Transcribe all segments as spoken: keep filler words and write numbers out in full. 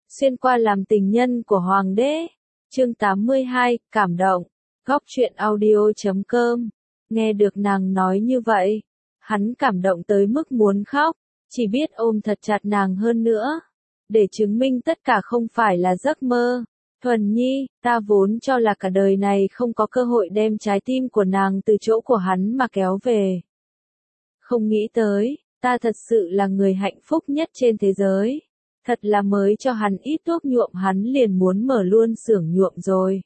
xuyên qua làm tình nhân của hoàng đế. Chương tám mươi hai, cảm động. Góc truyện audio chấm com. Nghe được nàng nói như vậy, hắn cảm động tới mức muốn khóc, chỉ biết ôm thật chặt nàng hơn nữa, để chứng minh tất cả không phải là giấc mơ. Thuần Nhi, ta vốn cho là cả đời này không có cơ hội đem trái tim của nàng từ chỗ của hắn mà kéo về. Không nghĩ tới, ta thật sự là người hạnh phúc nhất trên thế giới. Thật là mới cho hắn ít thuốc nhuộm hắn liền muốn mở luôn xưởng nhuộm rồi.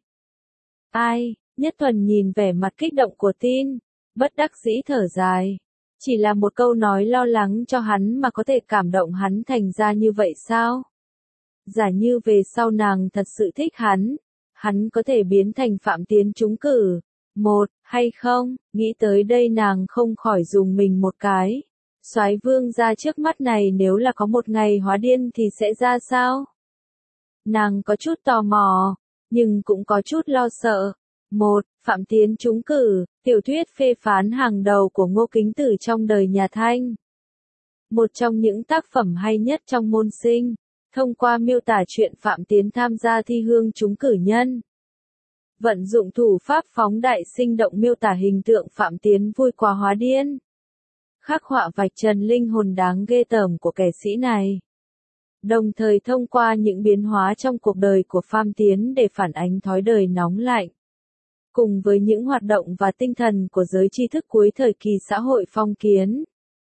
Ai, Nhất Thuần nhìn vẻ mặt kích động của Tin, bất đắc dĩ thở dài. Chỉ là một câu nói lo lắng cho hắn mà có thể cảm động hắn thành ra như vậy sao? Giả như về sau nàng thật sự thích hắn, hắn có thể biến thành Phạm Tiến trúng cử, một, hay không? Nghĩ tới đây nàng không khỏi dùng mình một cái. Soái vương ra trước mắt này nếu là có một ngày hóa điên thì sẽ ra sao? Nàng có chút tò mò, nhưng cũng có chút lo sợ. Một, Phạm Tiến trúng cử, tiểu thuyết phê phán hàng đầu của Ngô Kính Tử trong đời nhà Thanh. Một trong những tác phẩm hay nhất trong môn sinh, thông qua miêu tả chuyện Phạm Tiến tham gia thi hương trúng cử nhân. Vận dụng thủ pháp phóng đại sinh động miêu tả hình tượng Phạm Tiến vui quá hóa điên. Khắc họa vạch trần linh hồn đáng ghê tởm của kẻ sĩ này. Đồng thời thông qua những biến hóa trong cuộc đời của Phạm Tiến để phản ánh thói đời nóng lạnh. Cùng với những hoạt động và tinh thần của giới tri thức cuối thời kỳ xã hội phong kiến.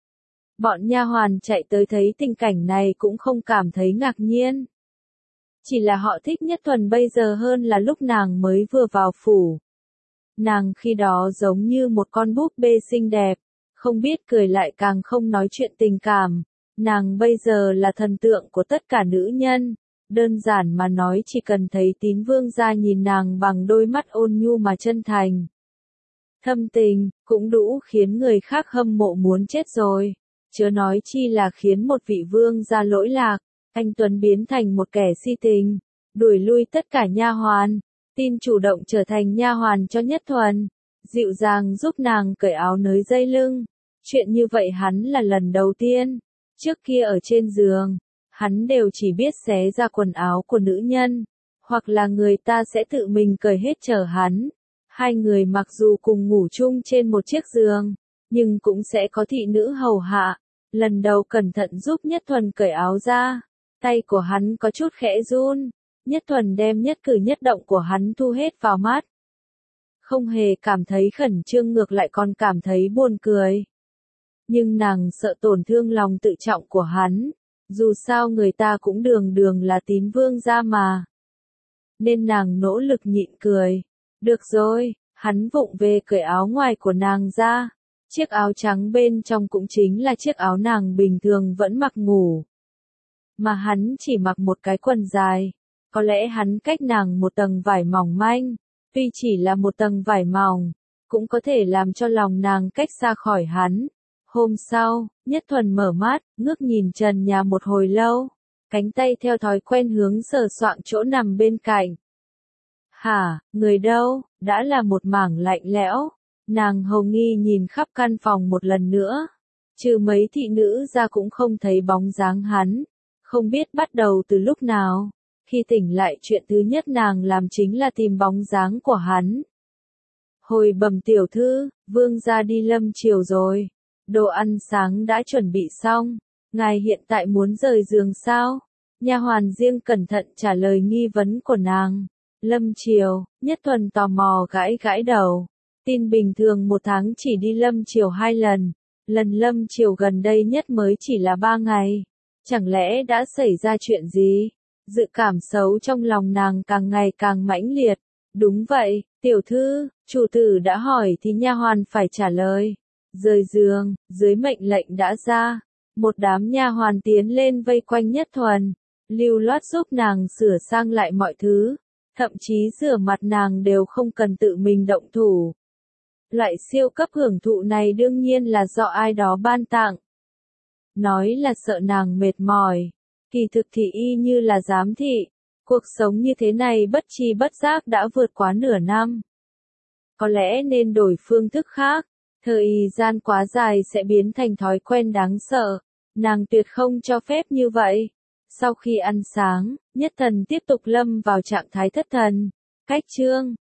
Bọn nha hoàn chạy tới thấy tình cảnh này cũng không cảm thấy ngạc nhiên. Chỉ là họ thích Nhất Thuần bây giờ hơn là lúc nàng mới vừa vào phủ. Nàng khi đó giống như một con búp bê xinh đẹp, không biết cười lại càng không nói chuyện tình cảm. Nàng bây giờ là thần tượng của tất cả nữ nhân. Đơn giản mà nói chỉ cần thấy Tín vương gia nhìn nàng bằng đôi mắt ôn nhu mà chân thành. Thâm tình, cũng đủ khiến người khác hâm mộ muốn chết rồi. Chớ nói chi là khiến một vị vương gia lỗi lạc, anh Tuấn biến thành một kẻ si tình, đuổi lui tất cả nha hoàn. Tin chủ động trở thành nha hoàn cho Nhất Thuần, dịu dàng giúp nàng cởi áo nới dây lưng. Chuyện như vậy hắn là lần đầu tiên. Trước kia ở trên giường, hắn đều chỉ biết xé ra quần áo của nữ nhân, hoặc là người ta sẽ tự mình cởi hết chờ hắn. Hai người mặc dù cùng ngủ chung trên một chiếc giường, nhưng cũng sẽ có thị nữ hầu hạ. Lần đầu cẩn thận giúp Nhất Thuần cởi áo ra, tay của hắn có chút khẽ run. Nhất Thuần đem nhất cử nhất động của hắn thu hết vào mắt. Không hề cảm thấy khẩn trương, ngược lại còn cảm thấy buồn cười. Nhưng nàng sợ tổn thương lòng tự trọng của hắn, dù sao người ta cũng đường đường là Tín vương gia mà. Nên nàng nỗ lực nhịn cười. Được rồi, hắn vụng về cởi áo ngoài của nàng ra. Chiếc áo trắng bên trong cũng chính là chiếc áo nàng bình thường vẫn mặc ngủ. Mà hắn chỉ mặc một cái quần dài. Có lẽ hắn cách nàng một tầng vải mỏng manh. Tuy chỉ là một tầng vải mỏng, cũng có thể làm cho lòng nàng cách xa khỏi hắn. Hôm sau, Nhất Thuần mở mắt, ngước nhìn trần nhà một hồi lâu. Cánh tay theo thói quen hướng sờ soạng chỗ nằm bên cạnh. Hả, người đâu? Đã là một mảng lạnh lẽo. Nàng hầu nghi nhìn khắp căn phòng một lần nữa. Trừ mấy thị nữ ra cũng không thấy bóng dáng hắn. Không biết bắt đầu từ lúc nào. Khi tỉnh lại chuyện thứ nhất nàng làm chính là tìm bóng dáng của hắn. Hồi bẩm tiểu thư, vương gia đi lâm triều rồi. Đồ ăn sáng đã chuẩn bị xong. Ngài hiện tại muốn rời giường sao? Nha hoàn riêng cẩn thận trả lời nghi vấn của nàng. Lâm triều, Nhất Thuần tò mò gãi gãi đầu. Tin bình thường một tháng chỉ đi lâm triều hai lần. Lần lâm triều gần đây nhất mới chỉ là ba ngày. Chẳng lẽ đã xảy ra chuyện gì? Dự cảm xấu trong lòng nàng càng ngày càng mãnh liệt. Đúng vậy, tiểu thư, chủ tử đã hỏi thì nha hoàn phải trả lời. Rời giường, dưới mệnh lệnh đã ra. Một đám nha hoàn tiến lên vây quanh Nhất Thuần. Lưu loát giúp nàng sửa sang lại mọi thứ. Thậm chí rửa mặt nàng đều không cần tự mình động thủ. Loại siêu cấp hưởng thụ này đương nhiên là do ai đó ban tặng. Nói là sợ nàng mệt mỏi. Kỳ thực thì y như là giám thị. Cuộc sống như thế này bất tri bất giác đã vượt quá nửa năm. Có lẽ nên đổi phương thức khác. Thời gian quá dài sẽ biến thành thói quen đáng sợ. Nàng tuyệt không cho phép như vậy. Sau khi ăn sáng, Nhất Thần tiếp tục lâm vào trạng thái thất thần. Cách chương